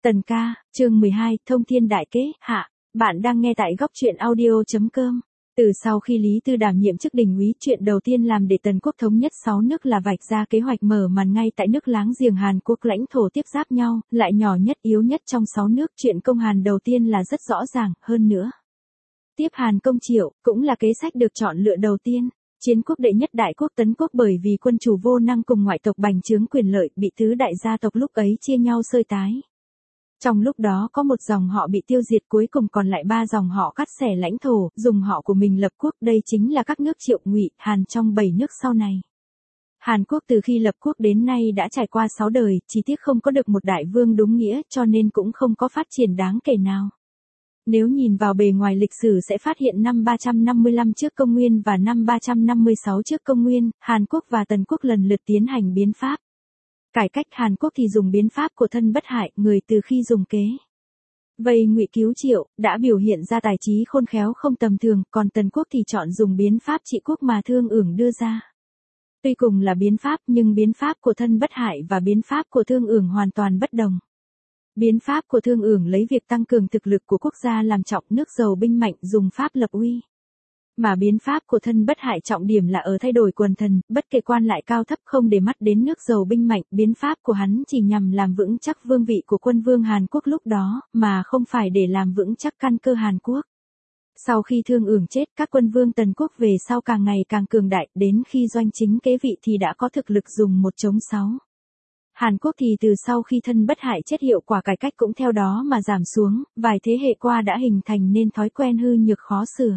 Tần ca, chương 12, thông thiên đại kế, hạ. Bạn đang nghe tại góc truyện audio.com. Từ sau khi Lý Tư đảm nhiệm chức đình úy, chuyện đầu tiên làm để Tần quốc thống nhất 6 nước là vạch ra kế hoạch mở màn ngay tại nước láng giềng Hàn Quốc lãnh thổ tiếp giáp nhau, lại nhỏ nhất yếu nhất trong 6 nước. Chuyện công Hàn đầu tiên là rất rõ ràng, hơn nữa. Tiếp Hàn công Triệu, cũng là kế sách được chọn lựa đầu tiên. Chiến quốc đệ nhất đại quốc Tấn quốc bởi vì quân chủ vô năng cùng ngoại tộc bành trướng quyền lợi bị tứ đại gia tộc lúc ấy chia nhau xơi tái. Trong lúc đó có một dòng họ bị tiêu diệt, cuối cùng còn lại 3 dòng họ cắt xẻ lãnh thổ, dùng họ của mình lập quốc, đây chính là các nước Triệu, Ngụy, Hàn trong 7 nước sau này. Hàn Quốc từ khi lập quốc đến nay đã trải qua 6 đời, chỉ tiếc không có được một đại vương đúng nghĩa, cho nên cũng không có phát triển đáng kể nào. Nếu nhìn vào bề ngoài lịch sử sẽ phát hiện năm 355 trước công nguyên và năm 356 trước công nguyên, Hàn Quốc và Tần quốc lần lượt tiến hành biến pháp. Cải cách Hàn Quốc thì dùng biến pháp của thân bất hại, người từ khi dùng kế vây Ngụy cứu Triệu, đã biểu hiện ra tài trí khôn khéo không tầm thường, còn Tần quốc thì chọn dùng biến pháp trị quốc mà Thương Ưởng đưa ra. Tuy cùng là biến pháp nhưng biến pháp của thân bất hại và biến pháp của Thương Ưởng hoàn toàn bất đồng. Biến pháp của Thương Ưởng lấy việc tăng cường thực lực của quốc gia làm trọng, nước giàu binh mạnh, dùng pháp lập uy. Mà biến pháp của thân bất hại trọng điểm là ở thay đổi quần thần, bất kể quan lại cao thấp, không để mắt đến nước giàu binh mạnh, biến pháp của hắn chỉ nhằm làm vững chắc vương vị của quân vương Hàn Quốc lúc đó, mà không phải để làm vững chắc căn cơ Hàn Quốc. Sau khi Thương Ưởng chết, các quân vương Tần quốc về sau càng ngày càng cường đại, đến khi Doanh Chính kế vị thì đã có thực lực dùng 1 chống 6. Hàn Quốc thì từ sau khi thân bất hại chết hiệu quả cải cách cũng theo đó mà giảm xuống, vài thế hệ qua đã hình thành nên thói quen hư nhược khó sửa.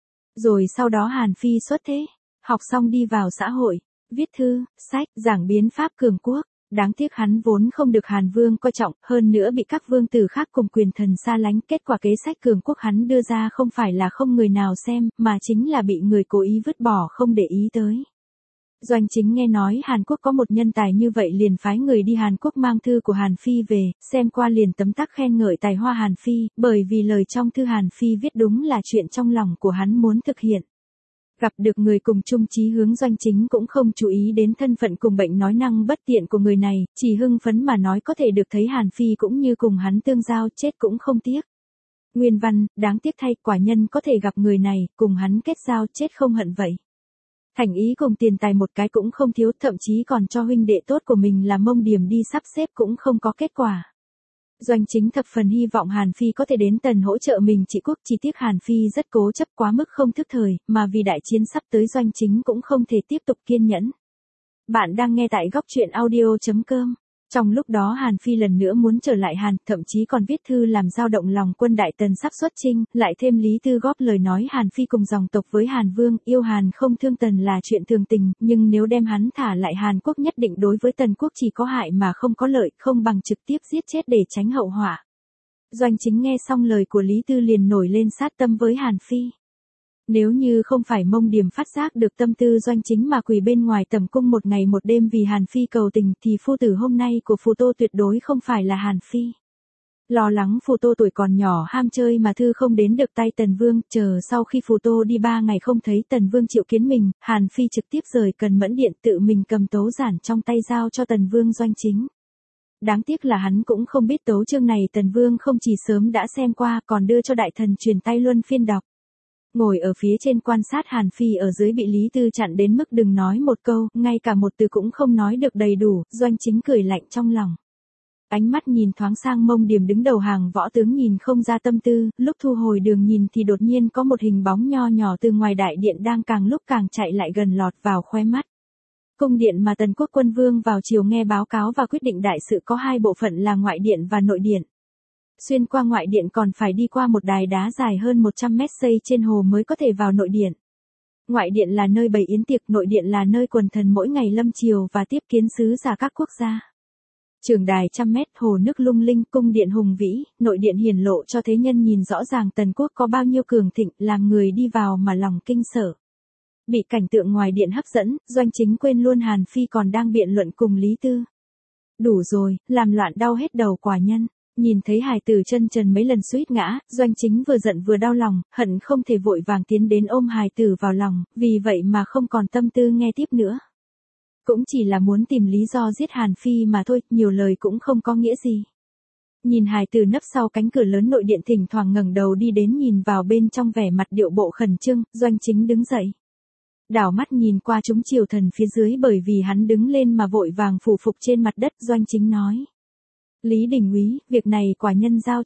Rồi sau đó Hàn Phi xuất thế, học xong đi vào xã hội, viết thư, sách, giảng biến pháp cường quốc. Đáng tiếc hắn vốn không được Hàn Vương coi trọng, hơn nữa bị các vương tử khác cùng quyền thần xa lánh. Kết quả kế sách cường quốc hắn đưa ra không phải là không người nào xem, mà chính là bị người cố ý vứt bỏ không để ý tới. Doanh Chính nghe nói Hàn Quốc có một nhân tài như vậy liền phái người đi Hàn Quốc mang thư của Hàn Phi về, xem qua liền tấm tắc khen ngợi tài hoa Hàn Phi, bởi vì lời trong thư Hàn Phi viết đúng là chuyện trong lòng của hắn muốn thực hiện. Gặp được người cùng chung chí hướng, Doanh Chính cũng không chú ý đến thân phận cùng bệnh nói năng bất tiện của người này, chỉ hưng phấn mà nói có thể được thấy Hàn Phi cũng như cùng hắn tương giao, chết cũng không tiếc. Nguyên văn, đáng tiếc thay, quả nhân có thể gặp người này, cùng hắn kết giao, chết không hận vậy. Thành ý cùng tiền tài một cái cũng không thiếu, thậm chí còn cho huynh đệ tốt của mình là Mông Điểm đi sắp xếp cũng không có kết quả. Doanh Chính thập phần hy vọng Hàn Phi có thể đến Tần hỗ trợ mình trị quốc, chỉ tiếc Hàn Phi rất cố chấp quá mức không thức thời, mà vì đại chiến sắp tới Doanh Chính cũng không thể tiếp tục kiên nhẫn. Bạn đang nghe tại góc truyện audio.com. Trong lúc đó Hàn Phi lần nữa muốn trở lại Hàn, thậm chí còn viết thư làm dao động lòng quân đại Tần sắp xuất chinh, lại thêm Lý Tư góp lời nói Hàn Phi cùng dòng tộc với Hàn Vương, yêu Hàn không thương Tần là chuyện thường tình, nhưng nếu đem hắn thả lại Hàn Quốc nhất định đối với Tần quốc chỉ có hại mà không có lợi, không bằng trực tiếp giết chết để tránh hậu họa. Doanh Chính nghe xong lời của Lý Tư liền nổi lên sát tâm với Hàn Phi. Nếu như không phải Mông Điểm phát giác được tâm tư Doanh Chính mà quỳ bên ngoài tầm cung một ngày một đêm vì Hàn Phi cầu tình thì phu tử hôm nay của Phù Tô tuyệt đối không phải là Hàn Phi. Lo lắng Phù Tô tuổi còn nhỏ ham chơi mà thư không đến được tay Tần Vương, chờ sau khi Phù Tô đi 3 ngày không thấy Tần Vương triệu kiến mình, Hàn Phi trực tiếp rời Cần Mẫn Điện tự mình cầm tấu giản trong tay giao cho Tần Vương Doanh Chính. Đáng tiếc là hắn cũng không biết tấu chương này Tần Vương không chỉ sớm đã xem qua còn đưa cho đại thần truyền tay luân phiên đọc. Ngồi ở phía trên quan sát Hàn Phi ở dưới bị Lý Tư chặn đến mức đừng nói một câu, ngay cả một từ cũng không nói được đầy đủ, Doanh Chính cười lạnh trong lòng. Ánh mắt nhìn thoáng sang Mông Điểm đứng đầu hàng võ tướng nhìn không ra tâm tư, lúc thu hồi đường nhìn thì đột nhiên có một hình bóng nho nhỏ từ ngoài đại điện đang càng lúc càng chạy lại gần lọt vào khoe mắt. Cung điện mà Tần quốc quân vương vào chiều nghe báo cáo và quyết định đại sự có 2 bộ phận là ngoại điện và nội điện. Xuyên qua ngoại điện còn phải đi qua một đài đá dài hơn 100 mét xây trên hồ mới có thể vào nội điện. Ngoại điện là nơi bày yến tiệc, nội điện là nơi quần thần mỗi ngày lâm chiều và tiếp kiến sứ giả các quốc gia. Trường đài trăm mét, hồ nước lung linh, cung điện hùng vĩ, nội điện hiển lộ cho thế nhân nhìn rõ ràng Tần quốc có bao nhiêu cường thịnh, làm người đi vào mà lòng kinh sợ. Bị cảnh tượng ngoài điện hấp dẫn, Doanh Chính quên luôn Hàn Phi còn đang biện luận cùng Lý Tư. Đủ rồi, làm loạn đau hết đầu quả nhân. Nhìn thấy hài tử chân trần mấy lần suýt ngã, Doanh Chính vừa giận vừa đau lòng, hận không thể vội vàng tiến đến ôm hài tử vào lòng, vì vậy mà không còn tâm tư nghe tiếp nữa. Cũng chỉ là muốn tìm lý do giết Hàn Phi mà thôi, nhiều lời cũng không có nghĩa gì. nhìn hài tử nấp sau cánh cửa lớn nội điện thỉnh thoảng ngẩng đầu đi đến nhìn vào bên trong vẻ mặt điệu bộ khẩn trương, Doanh Chính đứng dậy. Đảo mắt nhìn qua chúng triều thần phía dưới bởi vì hắn đứng lên mà vội vàng phủ phục trên mặt đất, Doanh Chính nói. Lý Đình úy, việc này quả nhân giao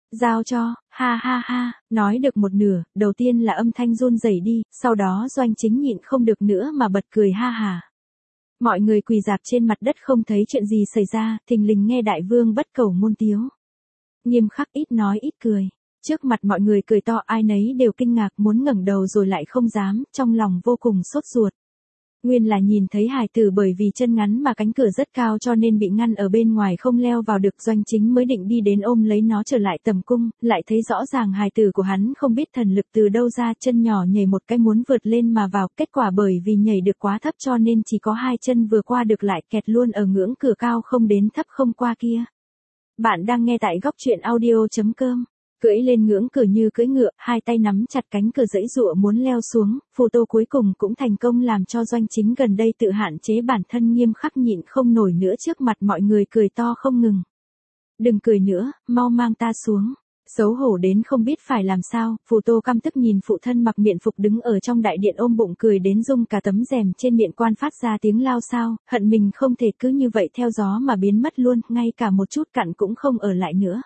cho, ha ha ha, nói được một nửa, đầu tiên là âm thanh run rẩy đi, sau đó Doanh Chính nhịn không được nữa mà bật cười ha hà. Mọi người quỳ rạp trên mặt đất không thấy chuyện gì xảy ra, thình lình nghe đại vương bất cầu môn tiếu. Nghiêm khắc ít nói ít cười. Trước mặt mọi người cười to, ai nấy đều kinh ngạc muốn ngẩng đầu rồi lại không dám, trong lòng vô cùng sốt ruột. Nguyên là nhìn thấy hài tử bởi vì chân ngắn mà cánh cửa rất cao cho nên bị ngăn ở bên ngoài không leo vào được, Doanh Chính mới định đi đến ôm lấy nó trở lại tầm cung, lại thấy rõ ràng hài tử của hắn không biết thần lực từ đâu ra, chân nhỏ nhảy một cái muốn vượt lên mà vào, kết quả bởi vì nhảy được quá thấp cho nên chỉ có hai chân vừa qua được lại kẹt luôn ở ngưỡng cửa cao không đến thấp không qua kia. Bạn đang nghe tại góc truyện audio.com. Cưỡi lên ngưỡng cửa như cưỡi ngựa, hai tay nắm chặt cánh cửa giãy giụa muốn leo xuống, Phù Tô cuối cùng cũng thành công làm cho Doanh Chính gần đây tự hạn chế bản thân nghiêm khắc nhịn không nổi nữa trước mặt mọi người cười to không ngừng. Đừng cười nữa, mau mang ta xuống. Xấu hổ đến không biết phải làm sao, Phù Tô căm tức nhìn phụ thân mặc miện phục đứng ở trong đại điện ôm bụng cười đến rung cả tấm rèm trên miệng quan phát ra tiếng lao xao, hận mình không thể cứ như vậy theo gió mà biến mất luôn, ngay cả một chút cặn cũng không ở lại nữa.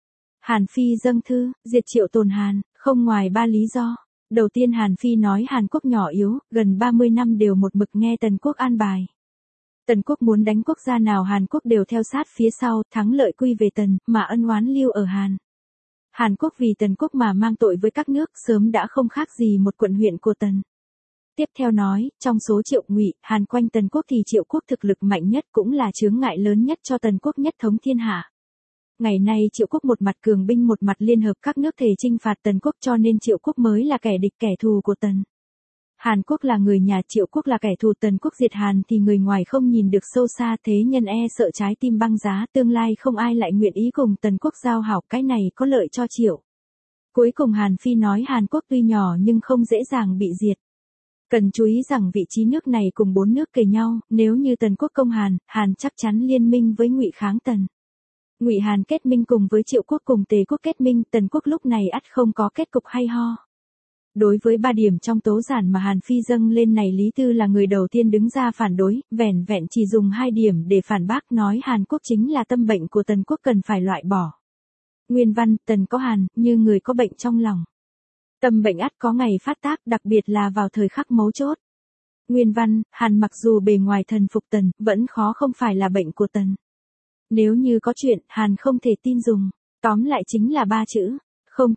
Hàn Phi dâng thư, diệt Triệu Tồn Hàn, không ngoài 3 lý do. Đầu tiên Hàn Phi nói Hàn Quốc nhỏ yếu, gần 30 năm đều một mực nghe Tần Quốc an bài. Tần Quốc muốn đánh quốc gia nào Hàn Quốc đều theo sát phía sau, thắng lợi quy về Tần, mà ân oán lưu ở Hàn. Hàn Quốc vì Tần Quốc mà mang tội với các nước sớm đã không khác gì một quận huyện của Tần. Tiếp theo nói, trong số Triệu Ngụy, Hàn quanh Tần Quốc thì Triệu Quốc thực lực mạnh nhất cũng là chướng ngại lớn nhất cho Tần Quốc nhất thống thiên hạ. Ngày nay Triệu Quốc một mặt cường binh một mặt liên hợp các nước thể chinh phạt Tần Quốc cho nên Triệu Quốc mới là kẻ địch kẻ thù của Tần. Hàn Quốc là người nhà, Triệu Quốc là kẻ thù, Tần Quốc diệt Hàn thì người ngoài không nhìn được sâu xa, thế nhân sợ trái tim băng giá, tương lai không ai lại nguyện ý cùng Tần Quốc giao hảo, cái này có lợi cho Triệu. Cuối cùng Hàn Phi nói Hàn Quốc tuy nhỏ nhưng không dễ dàng bị diệt. Cần chú ý rằng vị trí nước này cùng 4 nước kề nhau, nếu như Tần Quốc công Hàn, Hàn chắc chắn liên minh với Ngụy kháng Tần. Ngụy Hàn kết minh cùng với Triệu Quốc cùng Tề Quốc kết minh, Tần Quốc lúc này ắt không có kết cục hay ho. Đối với 3 điểm trong tố giản mà Hàn Phi dâng lên này, Lý Tư là người đầu tiên đứng ra phản đối, vẻn vẹn chỉ dùng 2 điểm để phản bác, nói Hàn Quốc chính là tâm bệnh của Tần Quốc cần phải loại bỏ. Nguyên văn, Tần có Hàn, như người có bệnh trong lòng. Tâm bệnh ắt có ngày phát tác, đặc biệt là vào thời khắc mấu chốt. Nguyên văn, Hàn mặc dù bề ngoài thần phục Tần, vẫn khó không phải là bệnh của Tần. Nếu như có chuyện, Hàn không thể tin dùng. Tóm lại chính là 3 chữ. Không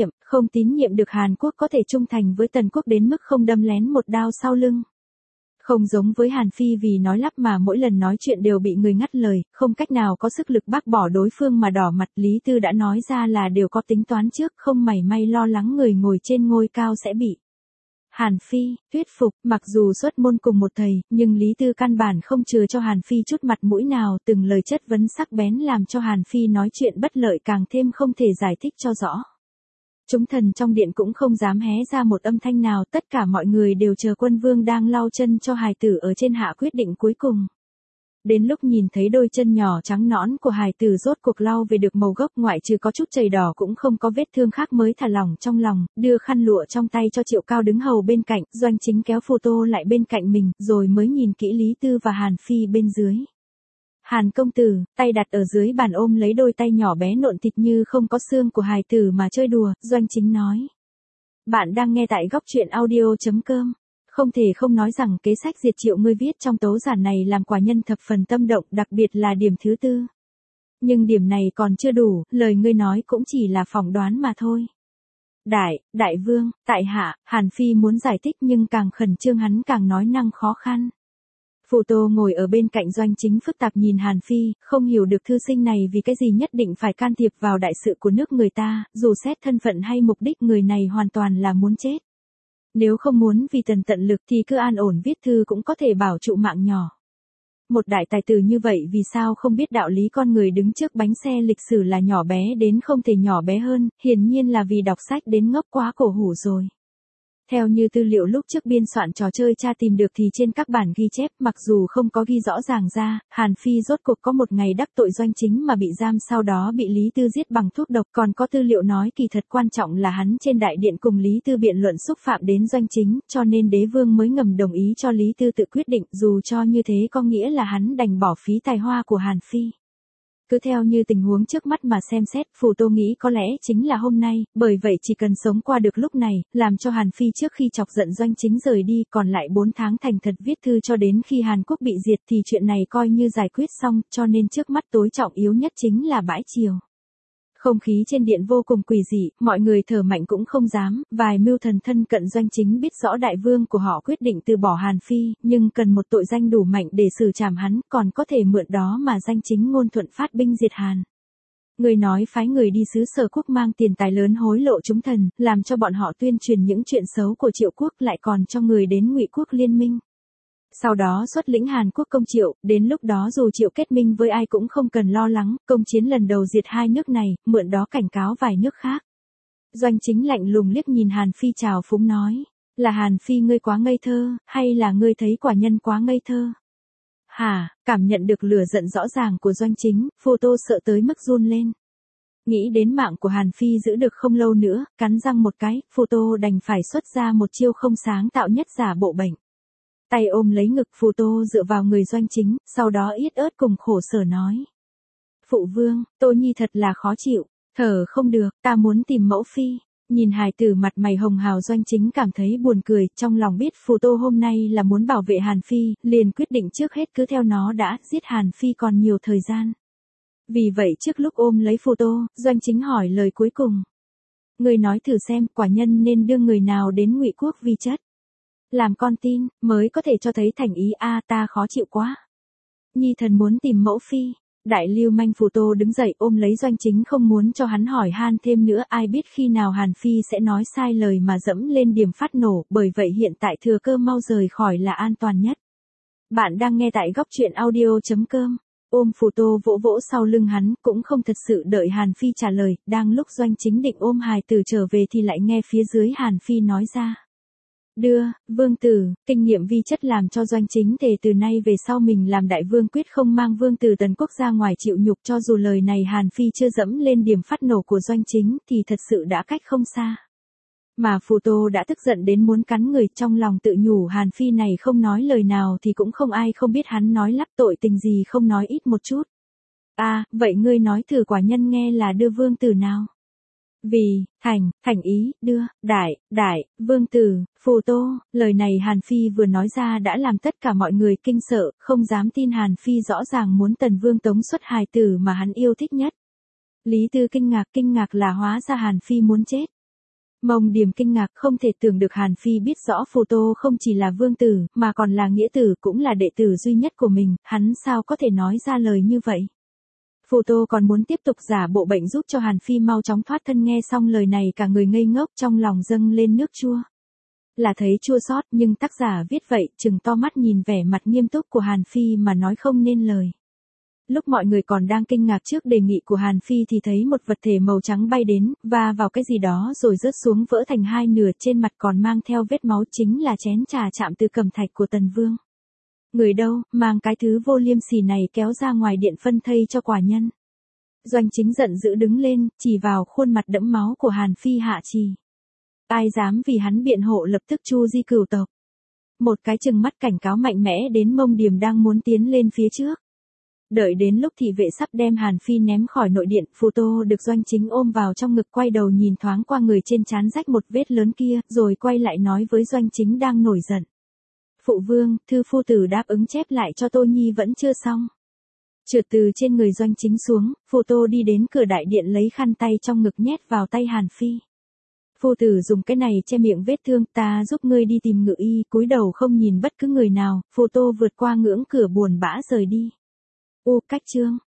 tín nhiệm được Hàn Quốc có thể trung thành với Tần Quốc đến mức không đâm lén một đao sau lưng. Không giống với Hàn Phi vì nói lắp mà mỗi lần nói chuyện đều bị người ngắt lời, không cách nào có sức lực bác bỏ đối phương mà đỏ mặt. Lý Tư đã nói ra là đều có tính toán trước, không mảy may lo lắng người ngồi trên ngôi cao sẽ bị Hàn Phi thuyết phục. Mặc dù xuất môn cùng một thầy, nhưng Lý Tư căn bản không chừa cho Hàn Phi chút mặt mũi nào, từng lời chất vấn sắc bén làm cho Hàn Phi nói chuyện bất lợi càng thêm không thể giải thích cho rõ. Chúng thần trong điện cũng không dám hé ra một âm thanh nào, tất cả mọi người đều chờ quân vương đang lau chân cho hài tử ở trên hạ quyết định cuối cùng. Đến lúc nhìn thấy đôi chân nhỏ trắng nõn của hài tử rốt cuộc lau về được màu gốc, ngoại trừ có chút chảy đỏ cũng không có vết thương khác, mới thả lỏng trong lòng, đưa khăn lụa trong tay cho Triệu Cao đứng hầu bên cạnh, Doanh Chính kéo Phù Tô lại bên cạnh mình, rồi mới nhìn kỹ Lý Tư và Hàn Phi bên dưới. Hàn công tử, tay đặt ở dưới bàn ôm lấy đôi tay nhỏ bé nộn thịt như không có xương của hài tử mà chơi đùa, Doanh Chính nói. Bạn đang nghe tại góc truyện audio.com. Không thể không nói rằng kế sách diệt Triệu ngươi viết trong tố giản này làm quả nhân thập phần tâm động, đặc biệt là điểm thứ 4. Nhưng điểm này còn chưa đủ, lời ngươi nói cũng chỉ là phỏng đoán mà thôi. Đại vương, tại hạ, Hàn Phi muốn giải thích nhưng càng khẩn trương hắn càng nói năng khó khăn. Phù Tô ngồi ở bên cạnh Doanh Chính phức tạp nhìn Hàn Phi, không hiểu được thư sinh này vì cái gì nhất định phải can thiệp vào đại sự của nước người ta, dù xét thân phận hay mục đích người này hoàn toàn là muốn chết. Nếu không muốn vì Tần tận lực thì cứ an ổn viết thư cũng có thể bảo trụ mạng nhỏ. Một đại tài tử như vậy vì sao không biết đạo lý con người đứng trước bánh xe lịch sử là nhỏ bé đến không thể nhỏ bé hơn, hiển nhiên là vì đọc sách đến ngốc quá cổ hủ rồi. Theo như tư liệu lúc trước biên soạn trò chơi tra tìm được thì trên các bản ghi chép mặc dù không có ghi rõ ràng ra, Hàn Phi rốt cuộc có một ngày đắc tội Doanh Chính mà bị giam sau đó bị Lý Tư giết bằng thuốc độc, còn có tư liệu nói kỳ thật quan trọng là hắn trên đại điện cùng Lý Tư biện luận xúc phạm đến Doanh Chính, cho nên đế vương mới ngầm đồng ý cho Lý Tư tự quyết định, dù cho như thế có nghĩa là hắn đành bỏ phí tài hoa của Hàn Phi. Cứ theo như tình huống trước mắt mà xem xét, Phù Tô nghĩ có lẽ chính là hôm nay, bởi vậy chỉ cần sống qua được lúc này, làm cho Hàn Phi trước khi chọc giận Doanh Chính rời đi, còn lại 4 tháng thành thật viết thư cho đến khi Hàn Quốc bị diệt thì chuyện này coi như giải quyết xong, cho nên trước mắt tối trọng yếu nhất chính là bãi triều. Không khí trên điện vô cùng quỷ dị, mọi người thở mạnh cũng không dám, vài mưu thần thân cận Doanh Chính biết rõ đại vương của họ quyết định từ bỏ Hàn Phi, nhưng cần một tội danh đủ mạnh để xử trảm hắn, còn có thể mượn đó mà Doanh Chính ngôn thuận phát binh diệt Hàn. Người nói phái người đi xứ Sở Quốc mang tiền tài lớn hối lộ chúng thần, làm cho bọn họ tuyên truyền những chuyện xấu của Triệu quốc lại còn cho người đến Ngụy quốc liên minh. Sau đó xuất lĩnh Hàn Quốc công Triệu, đến lúc đó dù Triệu kết minh với ai cũng không cần lo lắng, công chiến lần đầu diệt hai nước này, mượn đó cảnh cáo vài nước khác. Doanh Chính lạnh lùng liếc nhìn Hàn Phi trào phúng nói, là Hàn Phi ngươi quá ngây thơ, hay là ngươi thấy quả nhân quá ngây thơ? Hả, cảm nhận được lửa giận rõ ràng của Doanh Chính, Phù Tô sợ tới mức run lên. Nghĩ đến mạng của Hàn Phi giữ được không lâu nữa, cắn răng một cái, Phù Tô đành phải xuất ra một chiêu không sáng tạo nhất giả bộ bệnh. Tay ôm lấy ngực Phù Tô dựa vào người Doanh Chính, sau đó yết ớt cùng khổ sở nói. Phụ vương, Tô Nhi thật là khó chịu, thở không được, ta muốn tìm mẫu phi. Nhìn hài tử mặt mày hồng hào Doanh Chính cảm thấy buồn cười, trong lòng biết Phù Tô hôm nay là muốn bảo vệ Hàn Phi, liền quyết định trước hết cứ theo nó đã, giết Hàn Phi còn nhiều thời gian. Vì vậy trước lúc ôm lấy Phù Tô, Doanh Chính hỏi lời cuối cùng. Người nói thử xem, quả nhân nên đưa người nào đến Ngụy quốc vì chất. Làm con tin, mới có thể cho thấy thành ý ta khó chịu quá. Nhi thần muốn tìm mẫu phi. Đại lưu manh Phù Tô đứng dậy ôm lấy Doanh Chính không muốn cho hắn hỏi han thêm nữa, ai biết khi nào Hàn Phi sẽ nói sai lời mà dẫm lên điểm phát nổ, bởi vậy hiện tại thừa cơ mau rời khỏi là an toàn nhất. Bạn đang nghe tại góc truyện audio.com. Ôm Phù Tô vỗ vỗ sau lưng hắn, cũng không thật sự đợi Hàn Phi trả lời, đang lúc Doanh Chính định ôm hài tử trở về thì lại nghe phía dưới Hàn Phi nói ra. Vương tử, kinh nghiệm vi chất làm cho Doanh Chính thề từ nay về sau mình làm đại vương quyết không mang vương tử Tần quốc ra ngoài chịu nhục, cho dù lời này Hàn Phi chưa dẫm lên điểm phát nổ của Doanh Chính thì thật sự đã cách không xa. Mà Phù Tô đã tức giận đến muốn cắn người, trong lòng tự nhủ Hàn Phi này không nói lời nào thì cũng không ai không biết hắn nói lắp tội tình gì không nói ít một chút. Vậy ngươi nói thử quả nhân nghe là đưa vương tử nào? Vì, thành ý, đưa, vương tử, Phù Tô, lời này Hàn Phi vừa nói ra đã làm tất cả mọi người kinh sợ, không dám tin Hàn Phi rõ ràng muốn Tần Vương tống xuất hài tử mà hắn yêu thích nhất. Lý Tư kinh ngạc là hóa ra Hàn Phi muốn chết. Mông Điềm kinh ngạc không thể tưởng được Hàn Phi biết rõ Phù Tô không chỉ là vương tử, mà còn là nghĩa tử cũng là đệ tử duy nhất của mình, hắn sao có thể nói ra lời như vậy. Phù Tô còn muốn tiếp tục giả bộ bệnh giúp cho Hàn Phi mau chóng thoát thân, nghe xong lời này cả người ngây ngốc trong lòng dâng lên nước chua. Là thấy chua xót nhưng tác giả viết vậy, trừng to mắt nhìn vẻ mặt nghiêm túc của Hàn Phi mà nói không nên lời. Lúc mọi người còn đang kinh ngạc trước đề nghị của Hàn Phi thì thấy một vật thể màu trắng bay đến, và vào cái gì đó rồi rớt xuống vỡ thành hai nửa, trên mặt còn mang theo vết máu, chính là chén trà chạm từ cẩm thạch của Tần Vương. Người đâu, mang cái thứ vô liêm sỉ này kéo ra ngoài điện phân thây cho quả nhân. Doanh Chính giận dữ đứng lên, chỉ vào khuôn mặt đẫm máu của Hàn Phi hạ trì. Ai dám vì hắn biện hộ lập tức chu di cửu tộc. Một cái chừng mắt cảnh cáo mạnh mẽ đến Mông Điềm đang muốn tiến lên phía trước. Đợi đến lúc thị vệ sắp đem Hàn Phi ném khỏi nội điện, Phù Tô được Doanh Chính ôm vào trong ngực, quay đầu nhìn thoáng qua người trên trán rách một vết lớn kia, rồi quay lại nói với Doanh Chính đang nổi giận. Phụ vương, thư phu tử đáp ứng chép lại cho Tô Nhi vẫn chưa xong. Trượt từ trên người Doanh Chính xuống, Phù Tô đi đến cửa đại điện lấy khăn tay trong ngực nhét vào tay Hàn Phi. Phu tử dùng cái này che miệng vết thương, ta giúp ngươi đi tìm ngự y, cúi đầu không nhìn bất cứ người nào, Phù Tô vượt qua ngưỡng cửa buồn bã rời đi. Cách chương